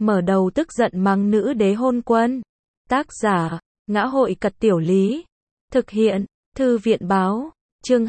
mở đầu tức giận mắng nữ đế hôn quân. Tác giả, Ngã hội Cật Tiểu Lý. Thực hiện, Thư viện Báo. Chương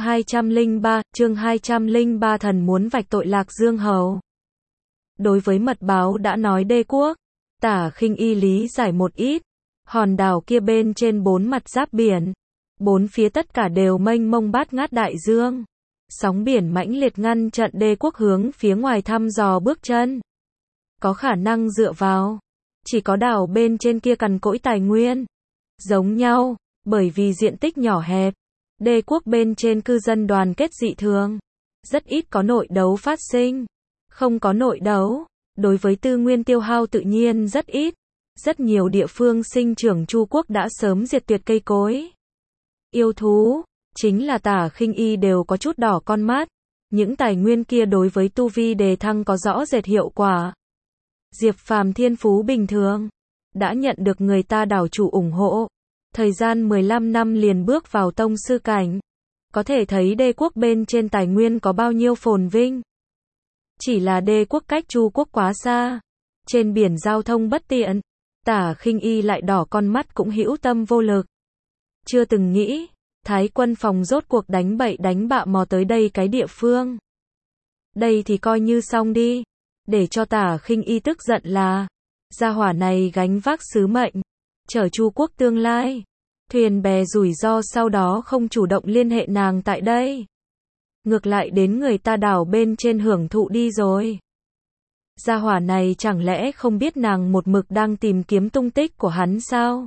203, thần muốn vạch tội Lạc Dương Hầu. Đối với mật báo đã nói đế quốc, Tả Khinh Y lý giải một ít. Hòn đảo kia bên trên 4 mặt giáp biển, bốn phía tất cả đều mênh mông bát ngát đại dương. Sóng biển mãnh liệt ngăn chặn đế quốc hướng phía ngoài thăm dò bước chân. Có khả năng dựa vào, chỉ có đảo bên trên kia cằn cỗi tài nguyên. Giống nhau, bởi vì diện tích nhỏ hẹp, đế quốc bên trên cư dân đoàn kết dị thường. Rất ít có nội đấu phát sinh. Không có nội đấu, đối với tư nguyên tiêu hao tự nhiên rất ít. Rất nhiều địa phương sinh trưởng Chu quốc đã sớm diệt tuyệt cây cối. Yêu thú, chính là Tả Khinh Y đều có chút đỏ con mắt. Những tài nguyên kia đối với tu vi đề thăng có rõ rệt hiệu quả. Diệp Phàm thiên phú bình thường, đã nhận được người ta đảo chủ ủng hộ. Thời gian 15 năm liền bước vào tông sư cảnh. Có thể thấy đế quốc bên trên tài nguyên có bao nhiêu phồn vinh. Chỉ là đế quốc cách Chu quốc quá xa. Trên biển giao thông bất tiện. Tả Khinh Y lại đỏ con mắt cũng hữu tâm vô lực. Chưa từng nghĩ, Thái quân phòng rốt cuộc đánh bậy đánh bạ mò tới đây cái địa phương. Đây thì coi như xong đi. Để cho Tả Khinh Y tức giận là, gia hỏa này gánh vác sứ mệnh, chở Chu quốc tương lai. Thuyền bè rủi ro sau đó không chủ động liên hệ nàng tại đây. Ngược lại đến người ta đảo bên trên hưởng thụ đi rồi. Gia hỏa này chẳng lẽ không biết nàng một mực đang tìm kiếm tung tích của hắn sao?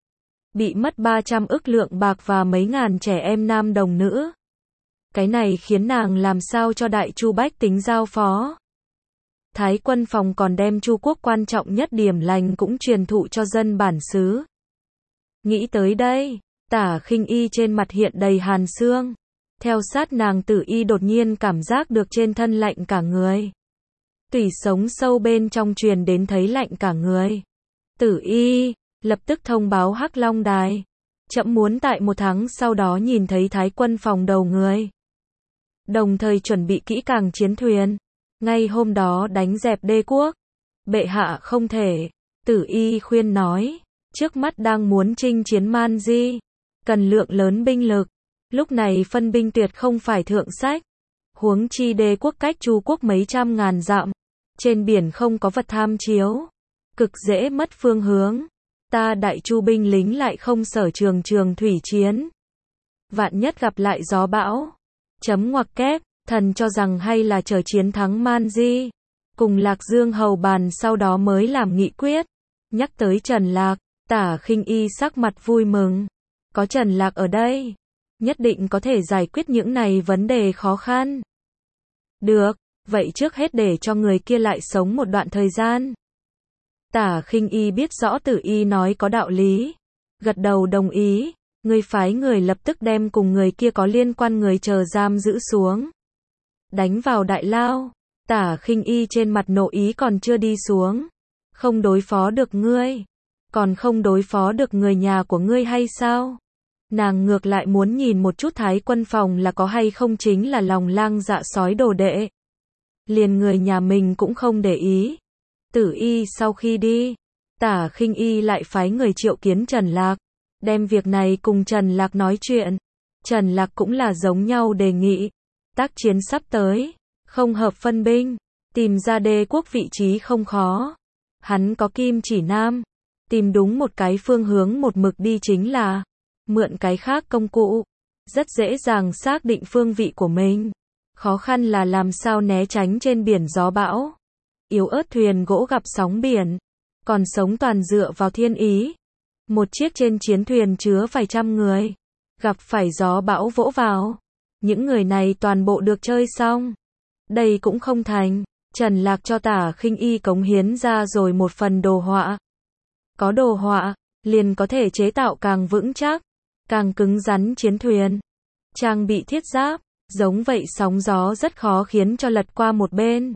Bị mất 300 ức lượng bạc và mấy ngàn trẻ em nam đồng nữ. Cái này khiến nàng làm sao cho đại Chu bách tính giao phó. Thái quân phòng còn đem Chu quốc quan trọng nhất điểm lành cũng truyền thụ cho dân bản xứ. Nghĩ tới đây, Tả Khinh Y trên mặt hiện đầy hàn xương. Theo sát nàng Tử Y đột nhiên cảm giác được trên thân lạnh cả người. Tủy sống sâu bên trong truyền đến thấy lạnh cả người. Tử Y lập tức thông báo Hắc Long Đài. Trẫm muốn tại 1 tháng sau đó nhìn thấy Thái quân phòng đầu người. Đồng thời chuẩn bị kỹ càng chiến thuyền. Ngay hôm đó đánh dẹp đế quốc. Bệ hạ không thể. Tử Y khuyên nói. Trước mắt đang muốn chinh chiến Man Di. Cần lượng lớn binh lực. Lúc này phân binh tuyệt không phải thượng sách. Huống chi đế quốc cách Chu quốc mấy trăm ngàn dặm. Trên biển không có vật tham chiếu. Cực dễ mất phương hướng. Ta đại Chu binh lính lại không sở trường thủy chiến. Vạn nhất gặp lại gió bão. Chấm ngoặc kép, thần cho rằng hay là chờ chiến thắng Man Di. Cùng Lạc Dương hầu bàn sau đó mới làm nghị quyết. Nhắc tới Trần Lạc, Tả Khinh Y sắc mặt vui mừng. Có Trần Lạc ở đây, nhất định có thể giải quyết những này vấn đề khó khăn. Được, vậy trước hết để cho người kia lại sống một đoạn thời gian. Tả Khinh Y biết rõ Tử Y nói có đạo lý. Gật đầu đồng ý, người phái người lập tức đem cùng người kia có liên quan người chờ giam giữ xuống. Đánh vào đại lao, Tả Khinh Y trên mặt nộ ý còn chưa đi xuống. Không đối phó được ngươi, còn không đối phó được người nhà của ngươi hay sao? Nàng ngược lại muốn nhìn một chút Thái quân phòng là có hay không chính là lòng lang dạ sói đồ đệ. Liền người nhà mình cũng không để ý. Tử Y sau khi đi, Tả Khinh Y lại phái người triệu kiến Trần Lạc, đem việc này cùng Trần Lạc nói chuyện. Trần Lạc cũng là giống nhau đề nghị. Tác chiến sắp tới, không hợp phân binh, tìm ra đế quốc vị trí không khó. Hắn có kim chỉ nam, tìm đúng một cái phương hướng một mực đi chính là mượn cái khác công cụ, rất dễ dàng xác định phương vị của mình. Khó khăn là làm sao né tránh trên biển gió bão. Yếu ớt thuyền gỗ gặp sóng biển, còn sống toàn dựa vào thiên ý. Một chiếc trên chiến thuyền chứa vài trăm người, gặp phải gió bão vỗ vào, những người này toàn bộ được chơi xong. Đây cũng không thành. Trần Lạc cho Tả Khinh Y cống hiến ra rồi một phần đồ họa. Có đồ họa, liền có thể chế tạo càng vững chắc, càng cứng rắn chiến thuyền. Trang bị thiết giáp, giống vậy sóng gió rất khó khiến cho lật qua một bên.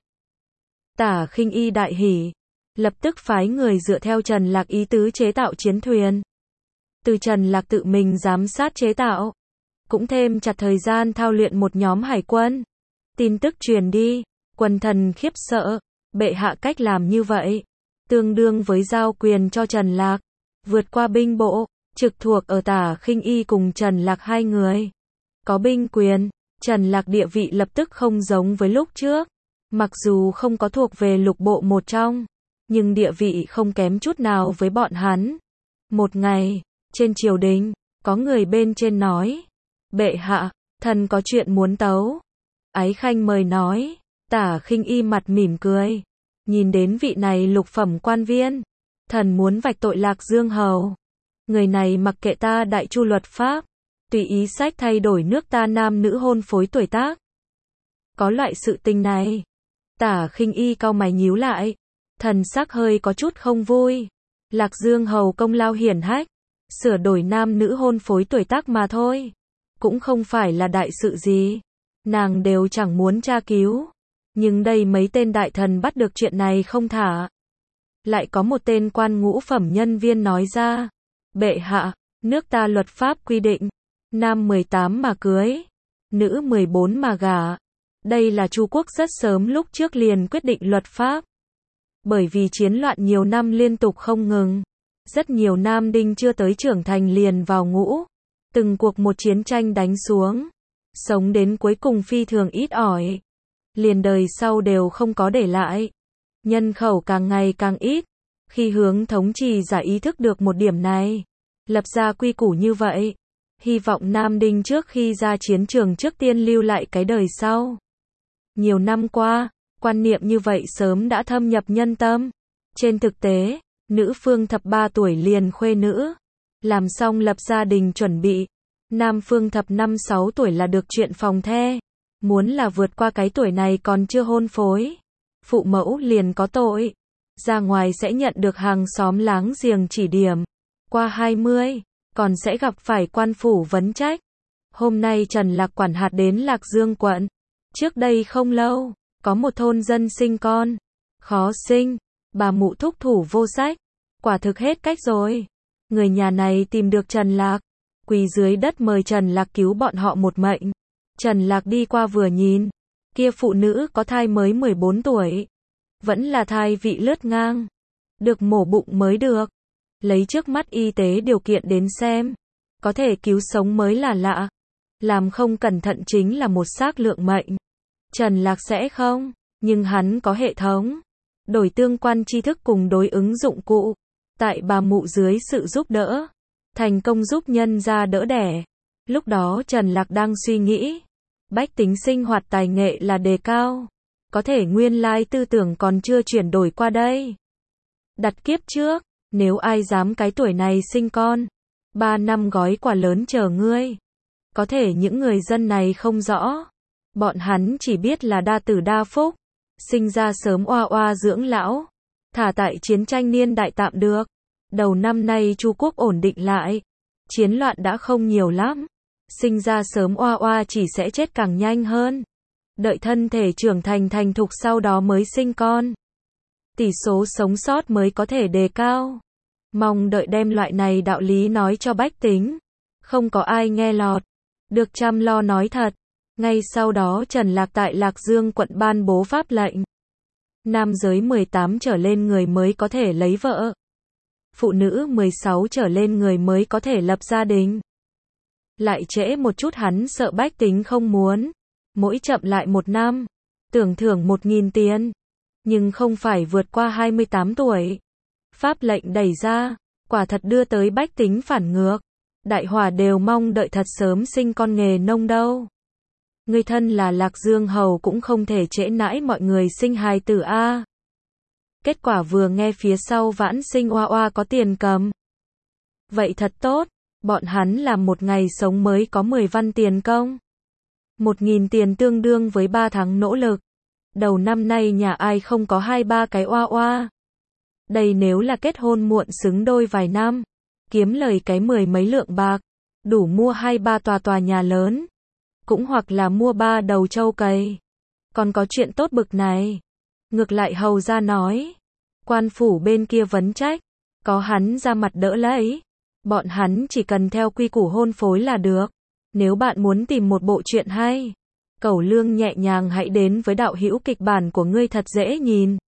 Tả Khinh Y đại hỉ, lập tức phái người dựa theo Trần Lạc ý tứ chế tạo chiến thuyền. Từ Trần Lạc tự mình giám sát chế tạo, cũng thêm chặt thời gian thao luyện một nhóm hải quân. Tin tức truyền đi, quần thần khiếp sợ, bệ hạ cách làm như vậy, tương đương với giao quyền cho Trần Lạc, vượt qua binh bộ, trực thuộc ở Tả Khinh Y cùng Trần Lạc hai người. Có binh quyền, Trần Lạc địa vị lập tức không giống với lúc trước. Mặc dù không có thuộc về lục bộ một trong, nhưng địa vị không kém chút nào với bọn hắn. Một ngày, trên triều đình, có người bên trên nói, bệ hạ, thần có chuyện muốn tấu. Ái khanh mời nói. Tả Khinh Y mặt mỉm cười, nhìn đến vị này lục phẩm quan viên, thần muốn vạch tội Lạc Dương hầu. Người này mặc kệ ta đại chu luật pháp, tùy ý sách thay đổi nước ta nam nữ hôn phối tuổi tác. Có loại sự tình này. Tả Khinh Y cau mày nhíu lại, thần sắc hơi có chút không vui. Lạc Dương hầu công lao hiển hách, sửa đổi nam nữ hôn phối tuổi tác mà thôi, cũng không phải là đại sự gì, nàng đều chẳng muốn tra cứu. Nhưng đây mấy tên đại thần bắt được chuyện này không thả. Lại có một tên quan ngũ phẩm nhân viên nói ra, bệ hạ, nước ta luật pháp quy định, nam 18 mà cưới, nữ 14 mà gả. Đây là Chu quốc rất sớm lúc trước liền quyết định luật pháp. Bởi vì chiến loạn nhiều năm liên tục không ngừng, rất nhiều nam đinh chưa tới trưởng thành liền vào ngũ. Từng cuộc một chiến tranh đánh xuống, sống đến cuối cùng phi thường ít ỏi. Liền đời sau đều không có để lại. Nhân khẩu càng ngày càng ít. Khi hướng thống trì giả ý thức được một điểm này, lập ra quy củ như vậy, hy vọng nam đinh trước khi ra chiến trường trước tiên lưu lại cái đời sau. Nhiều năm qua, quan niệm như vậy sớm đã thâm nhập nhân tâm. Trên thực tế, nữ phương thập 3 tuổi liền khuê nữ, làm xong lập gia đình chuẩn bị. Nam phương thập 5-6 tuổi là được chuyện phòng the. Muốn là vượt qua cái tuổi này còn chưa hôn phối, phụ mẫu liền có tội. Ra ngoài sẽ nhận được hàng xóm láng giềng chỉ điểm. Qua 20, còn sẽ gặp phải quan phủ vấn trách. Hôm nay Trần Lạc quản hạt đến Lạc Dương quận. Trước đây không lâu, có một thôn dân sinh con. Khó sinh, bà mụ thúc thủ vô sách. Quả thực hết cách rồi. Người nhà này tìm được Trần Lạc, quỳ dưới đất mời Trần Lạc cứu bọn họ một mệnh. Trần Lạc đi qua vừa nhìn, kia phụ nữ có thai mới 14 tuổi. Vẫn là thai vị lướt ngang. Được mổ bụng mới được. Lấy trước mắt y tế điều kiện đến xem, có thể cứu sống mới là lạ. Làm không cẩn thận chính là một xác lượng mệnh. Trần Lạc sẽ không, nhưng hắn có hệ thống. Đổi tương quan tri thức cùng đối ứng dụng cụ. Tại bà mụ dưới sự giúp đỡ, thành công giúp nhân ra đỡ đẻ. Lúc đó Trần Lạc đang suy nghĩ, bách tính sinh hoạt tài nghệ là đề cao. Có thể nguyên lai tư tưởng còn chưa chuyển đổi qua đây. Đặt kiếp trước, nếu ai dám cái tuổi này sinh con, 3 năm gói quả lớn chờ ngươi. Có thể những người dân này không rõ. Bọn hắn chỉ biết là đa tử đa phúc. Sinh ra sớm oa oa dưỡng lão. Thả tại chiến tranh niên đại tạm được. Đầu năm nay Chu quốc ổn định lại. Chiến loạn đã không nhiều lắm. Sinh ra sớm oa oa chỉ sẽ chết càng nhanh hơn. Đợi thân thể trưởng thành thành thục sau đó mới sinh con. Tỷ số sống sót mới có thể đề cao. Mong đợi đem loại này đạo lý nói cho bách tính. Không có ai nghe lọt. Được chăm lo nói thật. Ngay sau đó Trần Lạc tại Lạc Dương quận ban bố pháp lệnh. Nam giới 18 trở lên người mới có thể lấy vợ. Phụ nữ 16 trở lên người mới có thể lập gia đình. Lại trễ một chút hắn sợ bách tính không muốn. Mỗi chậm lại 1 năm, tưởng thưởng 1.000 tiền. Nhưng không phải vượt qua 28 tuổi. Pháp lệnh đẩy ra, quả thật đưa tới bách tính phản ngược. Đại hòa đều mong đợi thật sớm sinh con nghề nông đâu. Người thân là Lạc Dương hầu cũng không thể trễ nãi mọi người sinh hài tử a. Kết quả vừa nghe phía sau vãn sinh oa oa có tiền cầm. Vậy thật tốt, bọn hắn làm một ngày sống mới có 10 văn tiền công. 1.000 tiền tương đương với 3 tháng nỗ lực. Đầu năm nay nhà ai không có 2-3 cái oa oa. Đây nếu là kết hôn muộn xứng đôi vài năm, kiếm lời cái 10 mấy lượng bạc, đủ mua 2-3 tòa nhà lớn. Cũng hoặc là mua 3 đầu trâu cày. Còn có chuyện tốt bực này. Ngược lại hầu ra nói, quan phủ bên kia vấn trách, có hắn ra mặt đỡ lấy. Bọn hắn chỉ cần theo quy củ hôn phối là được. Nếu bạn muốn tìm một bộ truyện hay, cẩu lương nhẹ nhàng hãy đến với đạo hữu kịch bản của ngươi thật dễ nhìn.